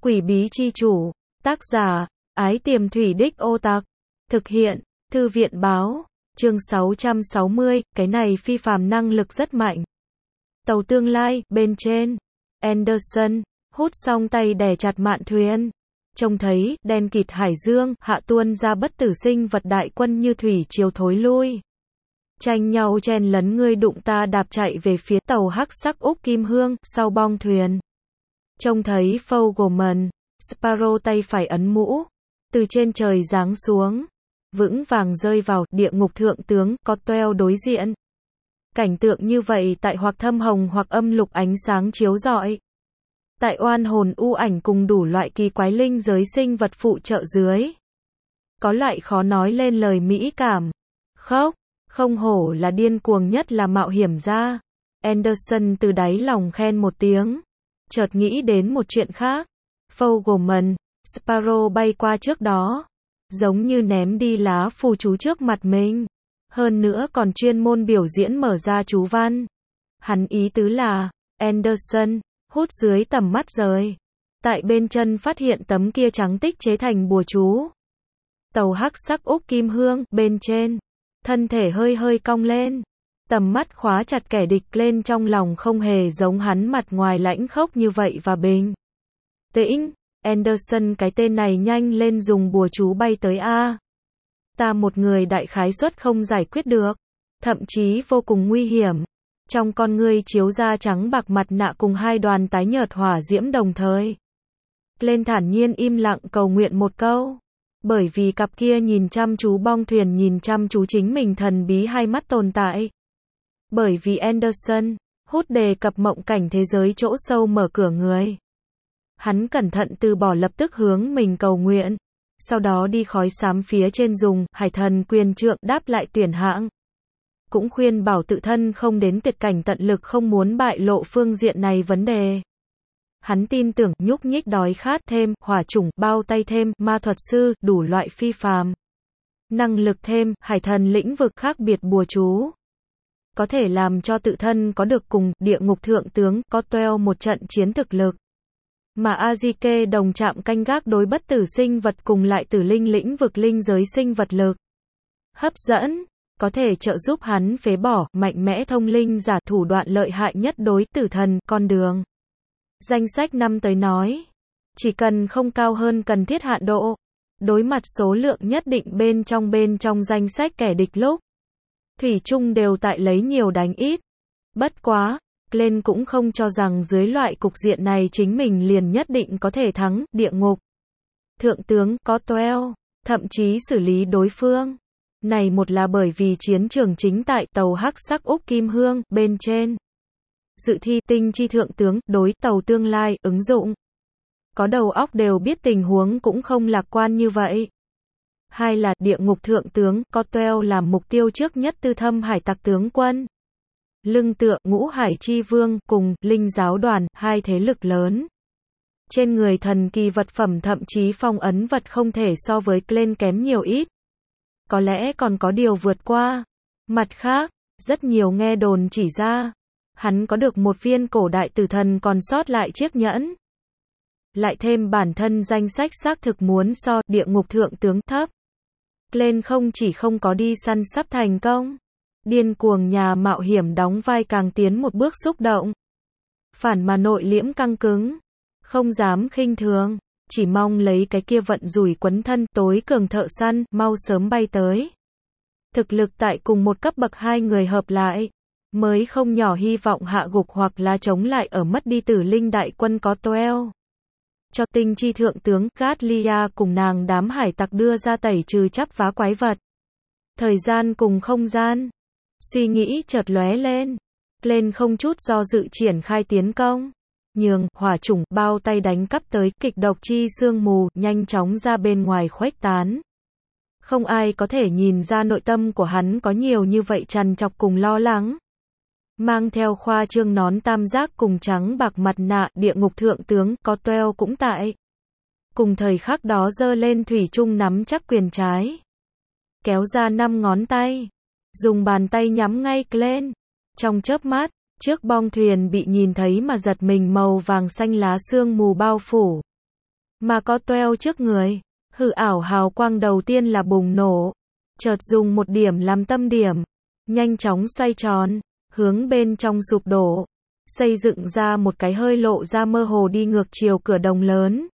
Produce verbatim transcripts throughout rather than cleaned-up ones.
Quỷ bí chi chủ, tác giả, Ái Tiềm Thủy Đích Ô Tặc, thực hiện, Thư viện báo, chương sáu trăm sáu mươi, cái này phi phàm năng lực rất mạnh. Tàu tương lai, bên trên, Anderson, hút xong tay đè chặt mạn thuyền. Trông thấy, đen kịt hải dương, hạ tuôn ra bất tử sinh vật đại quân như thủy triều thối lui. Tranh nhau chen lấn ngươi đụng ta đạp chạy về phía tàu hắc sắc Úc Kim Hương, sau bong thuyền. Trông thấy Fogelman, Sparrow tay phải ấn mũ, từ trên trời giáng xuống, vững vàng rơi vào địa ngục thượng tướng, Cotwell đối diện. Cảnh tượng như vậy tại hoặc thâm hồng hoặc âm lục ánh sáng chiếu rọi. Tại oan hồn u ảnh cùng đủ loại kỳ quái linh giới sinh vật phụ trợ dưới. Có loại khó nói lên lời mỹ cảm. Khóc, không hổ là điên cuồng nhất là mạo hiểm gia. Anderson từ đáy lòng khen một tiếng. Chợt nghĩ đến một chuyện khác. Fogelman, Sparrow bay qua trước đó. Giống như ném đi lá phù chú trước mặt mình. Hơn nữa còn chuyên môn biểu diễn mở ra chú văn. Hắn ý tứ là, Anderson, hút dưới tầm mắt rời. Tại bên chân phát hiện tấm kia trắng tích chế thành bùa chú. Tàu hắc sắc Úc Kim Hương, bên trên. Thân thể hơi hơi cong lên. Tầm mắt khóa chặt kẻ địch lên trong lòng không hề giống hắn mặt ngoài lãnh khốc như vậy và bình tĩnh. Anderson cái tên này nhanh lên dùng bùa chú bay tới A. Ta một người đại khái suất không giải quyết được. Thậm chí vô cùng nguy hiểm. Trong con ngươi chiếu ra trắng bạc mặt nạ cùng hai đoàn tái nhợt hỏa diễm đồng thời. Lên thản nhiên im lặng cầu nguyện một câu. Bởi vì cặp kia nhìn chăm chú bong thuyền nhìn chăm chú chính mình thần bí hai mắt tồn tại. Bởi vì Anderson, hút đề cập mộng cảnh thế giới chỗ sâu mở cửa người. Hắn cẩn thận từ bỏ lập tức hướng mình cầu nguyện. Sau đó đi khói xám phía trên dùng, hải thần quyền trượng đáp lại tuyển hãng. Cũng khuyên bảo tự thân không đến tuyệt cảnh tận lực không muốn bại lộ phương diện này vấn đề. Hắn tin tưởng, nhúc nhích đói khát thêm, hỏa chủng, bao tay thêm, ma thuật sư, đủ loại phi phàm. Năng lực thêm, hải thần lĩnh vực khác biệt bùa chú. Có thể làm cho tự thân có được cùng, địa ngục thượng tướng, Cotwell một trận chiến thực lực. Mà Azike đồng chạm canh gác đối bất tử sinh vật cùng lại tử linh lĩnh vực linh giới sinh vật lực. Hấp dẫn, có thể trợ giúp hắn phế bỏ, mạnh mẽ thông linh giả thủ đoạn lợi hại nhất đối tử thần, con đường. Danh sách năm tới nói, chỉ cần không cao hơn cần thiết hạn độ, đối mặt số lượng nhất định bên trong bên trong danh sách kẻ địch lúc. Thủy chung đều tại lấy nhiều đánh ít. Bất quá, Glenn cũng không cho rằng dưới loại cục diện này chính mình liền nhất định có thể thắng, địa ngục. Thượng tướng, Cotwell, thậm chí xử lý đối phương. Này một là bởi vì chiến trường chính tại tàu hắc sắc Úc Kim Hương, bên trên. Dự thi tinh chi thượng tướng, đối tàu tương lai, ứng dụng. Có đầu óc đều biết tình huống cũng không lạc quan như vậy. Hai là địa ngục thượng tướng, Cotwell làm mục tiêu trước nhất tư thâm hải tặc tướng quân. Lưng tựa, ngũ hải chi vương, cùng, linh giáo đoàn, hai thế lực lớn. Trên người thần kỳ vật phẩm thậm chí phong ấn vật không thể so với Glenn kém nhiều ít. Có lẽ còn có điều vượt qua. Mặt khác, rất nhiều nghe đồn chỉ ra. Hắn có được một viên cổ đại tử thần còn sót lại chiếc nhẫn. Lại thêm bản thân danh sách xác thực muốn so địa ngục thượng tướng thấp. Glenn không chỉ không có đi săn sắp thành công. Điên cuồng nhà mạo hiểm đóng vai càng tiến một bước xúc động. Phản mà nội liễm căng cứng. Không dám khinh thường. Chỉ mong lấy cái kia vận rủi quấn thân tối cường thợ săn, mau sớm bay tới. Thực lực tại cùng một cấp bậc hai người hợp lại. Mới không nhỏ hy vọng hạ gục hoặc là chống lại ở mất đi tử linh đại quân Cotwell. Cho tinh chi thượng tướng Gatlia cùng nàng đám hải tặc đưa ra tẩy trừ chắp vá quái vật. Thời gian cùng không gian. Suy nghĩ chợt lóe lên. Lên không chút do dự triển khai tiến công. Nhường, hỏa chủng, bao tay đánh cắp tới, kịch độc chi sương mù, nhanh chóng ra bên ngoài khuếch tán. Không ai có thể nhìn ra nội tâm của hắn có nhiều như vậy trằn trọc cùng lo lắng. Mang theo khoa trương nón tam giác cùng trắng bạc mặt nạ, địa ngục thượng tướng, Cotwell cũng tại. Cùng thời khắc đó giơ lên thủy chung nắm chắc quyền trái. Kéo ra năm ngón tay. Dùng bàn tay nhắm ngay Glenn. Trong chớp mắt, trước bong thuyền bị nhìn thấy mà giật mình màu vàng xanh lá sương mù bao phủ. mà có toeo trước người. Hư ảo hào quang đầu tiên là bùng nổ, chợt dùng một điểm làm tâm điểm, nhanh chóng xoay tròn, hướng bên trong sụp đổ, xây dựng ra một cái hơi lộ ra mơ hồ đi ngược chiều cửa đồng lớn.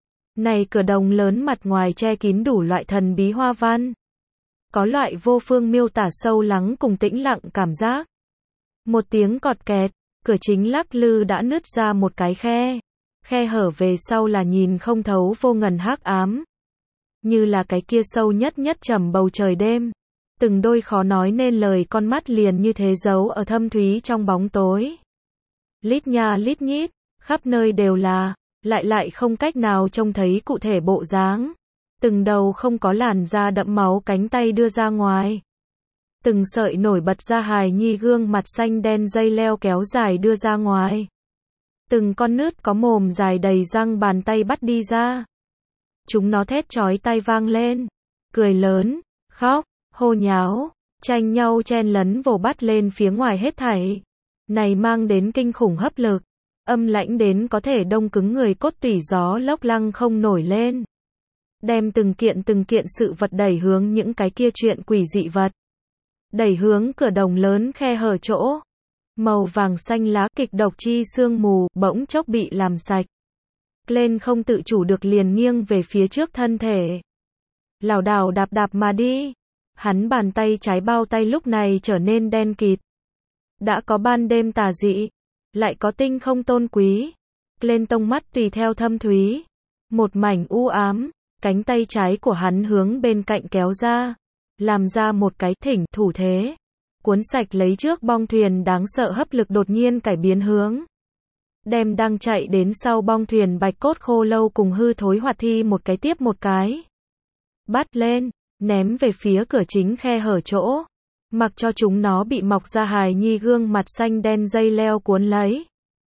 Này cửa đồng lớn mặt ngoài che kín đủ loại thần bí hoa văn. Có loại vô phương miêu tả sâu lắng cùng tĩnh lặng cảm giác. Một tiếng cọt kẹt, cửa chính lắc lư đã nứt ra một cái khe. Khe hở về sau là nhìn không thấu vô ngần hắc ám. Như là cái kia sâu nhất nhất trầm bầu trời đêm. Từng đôi khó nói nên lời con mắt liền như thế giấu ở thâm thúy trong bóng tối. Lít nha lít nhít, khắp nơi đều là, lại lại không cách nào trông thấy cụ thể bộ dáng. Từng đầu không có làn da đẫm máu cánh tay đưa ra ngoài. Từng sợi nổi bật ra hài nhi gương mặt xanh đen dây leo kéo dài đưa ra ngoài. Từng con nướt có mồm dài đầy răng bàn tay bắt đi ra. Chúng nó thét chói tai vang lên, cười lớn, khóc, hô nháo, tranh nhau chen lấn vồ bắt lên phía ngoài hết thảy. Này mang đến kinh khủng hấp lực, âm lãnh đến có thể đông cứng người cốt tủy gió lốc lăng không nổi lên. Đem từng kiện từng kiện sự vật đẩy hướng những cái kia chuyện quỷ dị vật. Đẩy hướng cửa đồng lớn khe hở chỗ. Màu vàng xanh lá kịch độc chi sương mù bỗng chốc bị làm sạch. Lên không tự chủ được liền nghiêng về phía trước thân thể. Lảo đảo đạp đạp mà đi. Hắn bàn tay trái bao tay lúc này trở nên đen kịt. Đã có ban đêm tà dị, lại có tinh không tôn quý. Lên tông mắt tùy theo thâm thúy. Một mảnh u ám, cánh tay trái của hắn hướng bên cạnh kéo ra. Làm ra một cái thỉnh thủ thế. Cuốn sạch lấy trước bong thuyền đáng sợ hấp lực đột nhiên cải biến hướng. Đem đang chạy đến sau bong thuyền bạch cốt khô lâu cùng hư thối hoạt thi một cái tiếp một cái. Bắt lên, ném về phía cửa chính khe hở chỗ. Mặc cho chúng nó bị mọc ra hài nhi gương mặt xanh đen dây leo cuốn lấy.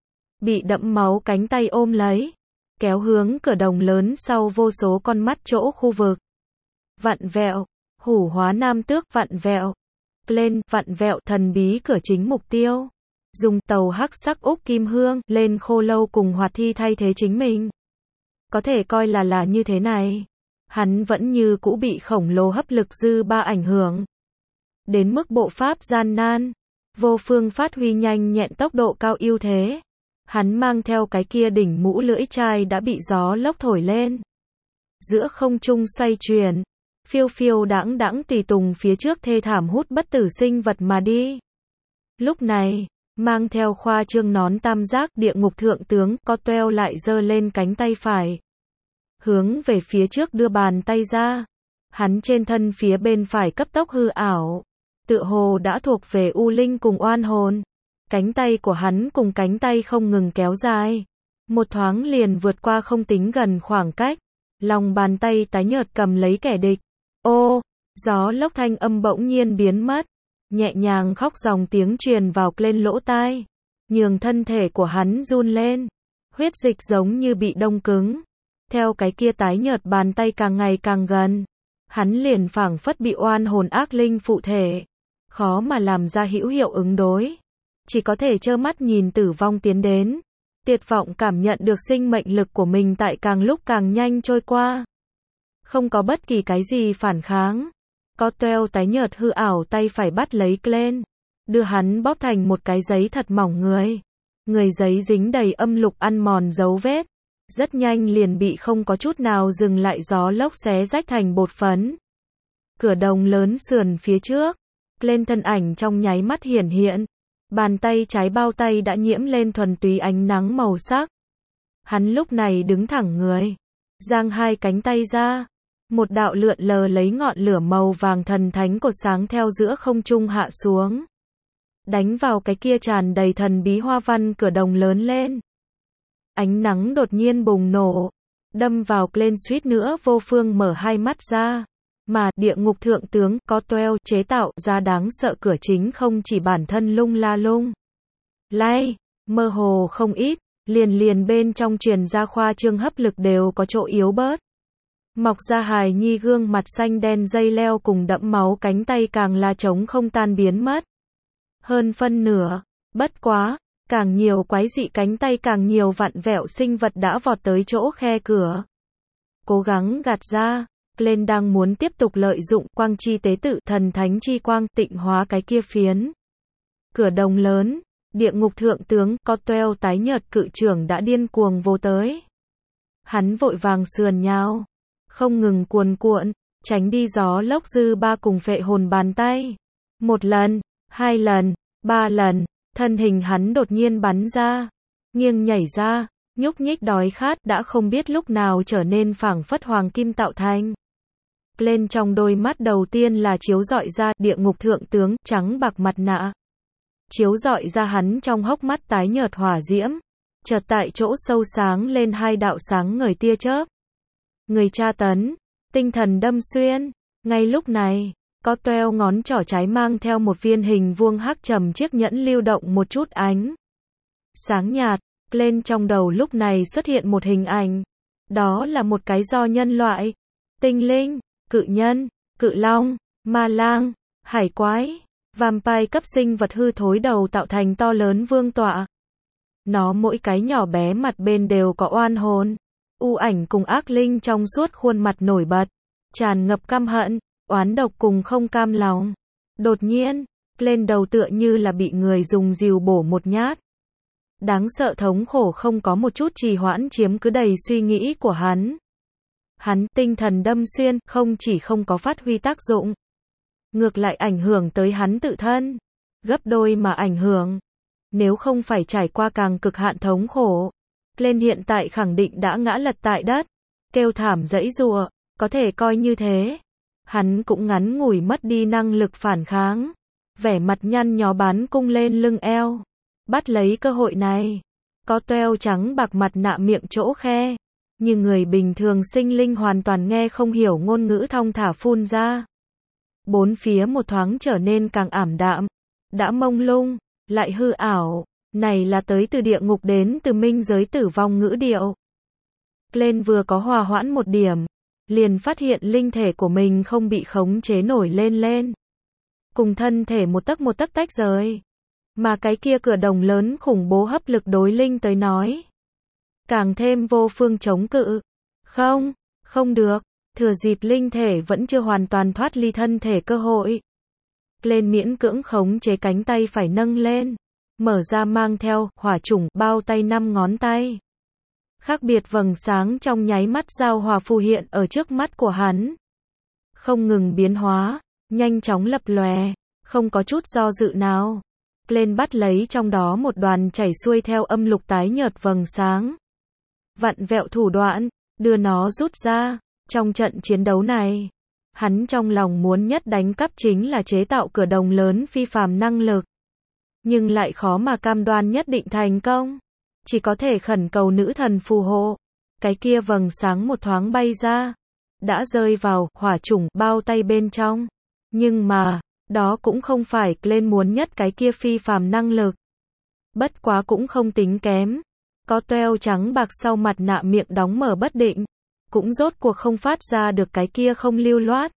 Bị đẫm máu cánh tay ôm lấy. Kéo hướng cửa đồng lớn sau vô số con mắt chỗ khu vực. Vặn vẹo, hủ hóa nam tước vặn vẹo. Lên, vặn vẹo thần bí cửa chính mục tiêu. Dùng tàu hắc sắc úc kim hương lên khô lâu cùng hoạt thi thay thế chính mình. Có thể coi là là như thế này. Hắn vẫn như cũ bị khổng lồ hấp lực dư ba ảnh hưởng. Đến mức bộ pháp gian nan. Vô phương phát huy nhanh nhẹn tốc độ cao ưu thế. Hắn mang theo cái kia đỉnh mũ lưỡi chai đã bị gió lốc thổi lên. Giữa không trung xoay chuyển. Phiêu phiêu đãng đãng tùy tùng phía trước thê thảm hút bất tử sinh vật mà đi. Lúc này, mang theo khoa trương nón tam giác địa ngục thượng tướng có toeo lại giơ lên cánh tay phải. Hướng về phía trước đưa bàn tay ra. Hắn trên thân phía bên phải cấp tốc hư ảo. Tựa hồ đã thuộc về u linh cùng oan hồn. Cánh tay của hắn cùng cánh tay không ngừng kéo dài. Một thoáng liền vượt qua không tính gần khoảng cách. Lòng bàn tay tái nhợt cầm lấy kẻ địch. Ô, gió lốc thanh âm bỗng nhiên biến mất. Nhẹ nhàng khóc dòng tiếng truyền vào lên lỗ tai. Nhường thân thể của hắn run lên. Huyết dịch giống như bị đông cứng. Theo cái kia tái nhợt bàn tay càng ngày càng gần. Hắn liền phảng phất bị oan hồn ác linh phụ thể. Khó mà làm ra hữu hiệu ứng đối. Chỉ có thể trơ mắt nhìn tử vong tiến đến. Tuyệt vọng cảm nhận được sinh mệnh lực của mình tại càng lúc càng nhanh trôi qua. Không có bất kỳ cái gì phản kháng. Có toeo tái nhợt hư ảo tay phải bắt lấy Glenn. Đưa hắn bóp thành một cái giấy thật mỏng người. Người giấy dính đầy âm lục ăn mòn dấu vết. Rất nhanh liền bị không có chút nào dừng lại gió lốc xé rách thành bột phấn. Cửa đồng lớn sườn phía trước. Glenn thân ảnh trong nháy mắt hiển hiện. Bàn tay trái bao tay đã nhiễm lên thuần túy ánh nắng màu sắc. Hắn lúc này đứng thẳng người. Giang hai cánh tay ra. Một đạo lượn lờ lấy ngọn lửa màu vàng thần thánh cột sáng theo giữa không trung hạ xuống. Đánh vào cái kia tràn đầy thần bí hoa văn cửa đồng lớn lên. Ánh nắng đột nhiên bùng nổ. Đâm vào lên suýt nữa vô phương mở hai mắt ra. Mà địa ngục thượng tướng có toeo chế tạo ra đáng sợ cửa chính không chỉ bản thân lung la lung. Lay, mơ hồ không ít, liền liền bên trong truyền ra khoa trương hấp lực đều có chỗ yếu bớt. Mọc ra hài nhi gương mặt xanh đen dây leo cùng đẫm máu cánh tay càng là trống không tan biến mất. Hơn phân nửa, bất quá, càng nhiều quái dị cánh tay càng nhiều vặn vẹo sinh vật đã vọt tới chỗ khe cửa. cố gắng gạt ra. Glenn đang muốn tiếp tục lợi dụng quang chi tế tự thần thánh chi quang tịnh hóa cái kia phiến. Cửa đồng lớn, địa ngục thượng tướng Cotwell tái nhợt cự trưởng đã điên cuồng vô tới. Hắn vội vàng sườn nhào, không ngừng cuồn cuộn, tránh đi gió lốc dư ba cùng phệ hồn bàn tay. Một lần, hai lần, ba lần, thân hình hắn đột nhiên bắn ra, nghiêng nhảy ra, nhúc nhích đói khát đã không biết lúc nào trở nên phảng phất hoàng kim tạo thành. Lên trong đôi mắt đầu tiên là chiếu rọi ra địa ngục thượng tướng trắng bạc mặt nạ. Chiếu rọi ra hắn trong hốc mắt tái nhợt hỏa diễm. Chợt tại chỗ sâu sáng lên hai đạo sáng ngời tia chớp. Người tra tấn, tinh thần đâm xuyên. Ngay lúc này, Cotwell ngón trỏ trái mang theo một viên hình vuông hắc trầm chiếc nhẫn lưu động một chút ánh sáng nhạt. Lên trong đầu lúc này xuất hiện một hình ảnh. Đó là một cái do nhân loại, tinh linh, cự nhân, cự long, ma lang, hải quái, vampire cấp sinh vật hư thối đầu tạo thành to lớn vương tọa. Nó mỗi cái nhỏ bé mặt bên đều có oan hồn, u ảnh cùng ác linh trong suốt khuôn mặt nổi bật, tràn ngập căm hận, oán độc cùng không cam lòng. Đột nhiên, lên đầu tựa như là bị người dùng rìu bổ một nhát. Đáng sợ thống khổ không có một chút trì hoãn chiếm cứ đầy suy nghĩ của hắn. Hắn tinh thần đâm xuyên, không chỉ không có phát huy tác dụng, ngược lại ảnh hưởng tới hắn tự thân, gấp đôi mà ảnh hưởng. Nếu không phải trải qua càng cực hạn thống khổ, Glenn hiện tại khẳng định đã ngã lật tại đất, kêu thảm giãy giụa, có thể coi như thế. Hắn cũng ngắn ngủi mất đi năng lực phản kháng, vẻ mặt nhăn nhó bán cung lên lưng eo, bắt lấy cơ hội này. Cotwell trắng bạc mặt nạ miệng chỗ khe, như người bình thường sinh linh hoàn toàn nghe không hiểu ngôn ngữ thong thả phun ra. Bốn phía một thoáng trở nên càng ảm đạm, đã mông lung, lại hư ảo, này là tới từ địa ngục đến từ minh giới tử vong ngữ điệu. Glenn vừa có hòa hoãn một điểm, liền phát hiện linh thể của mình không bị khống chế nổi lên lên. Cùng thân thể một tấc một tấc tách rời. Mà cái kia cửa đồng lớn khủng bố hấp lực đối linh tới nói. Càng thêm vô phương chống cự. Không, không được, thừa dịp linh thể vẫn chưa hoàn toàn thoát ly thân thể cơ hội. Lên miễn cưỡng khống chế cánh tay phải nâng lên, mở ra mang theo hỏa chủng bao tay năm ngón tay. Khác biệt vầng sáng trong nháy mắt giao hòa phù hiện ở trước mắt của hắn. Không ngừng biến hóa, nhanh chóng lập lòe, không có chút do dự nào. Lên bắt lấy trong đó một đoàn chảy xuôi theo âm lục tái nhợt vầng sáng. Vặn vẹo thủ đoạn, đưa nó rút ra. Trong trận chiến đấu này, hắn trong lòng muốn nhất đánh cắp chính là chế tạo cửa đồng lớn phi phàm năng lực. Nhưng lại khó mà cam đoan nhất định thành công. Chỉ có thể khẩn cầu nữ thần phù hộ. Cái kia vầng sáng một thoáng bay ra, đã rơi vào hỏa chủng bao tay bên trong. Nhưng mà, đó cũng không phải Glenn muốn nhất cái kia phi phàm năng lực. Bất quá cũng không tính kém. Cotwell trắng bạc sau mặt nạ miệng đóng mở bất định, cũng rốt cuộc không phát ra được cái kia không lưu loát.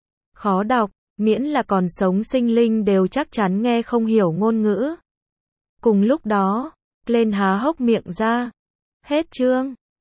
Khó đọc, miễn là còn sống sinh linh đều chắc chắn nghe không hiểu ngôn ngữ. Cùng lúc đó, Glenn há hốc miệng ra. Hết chương.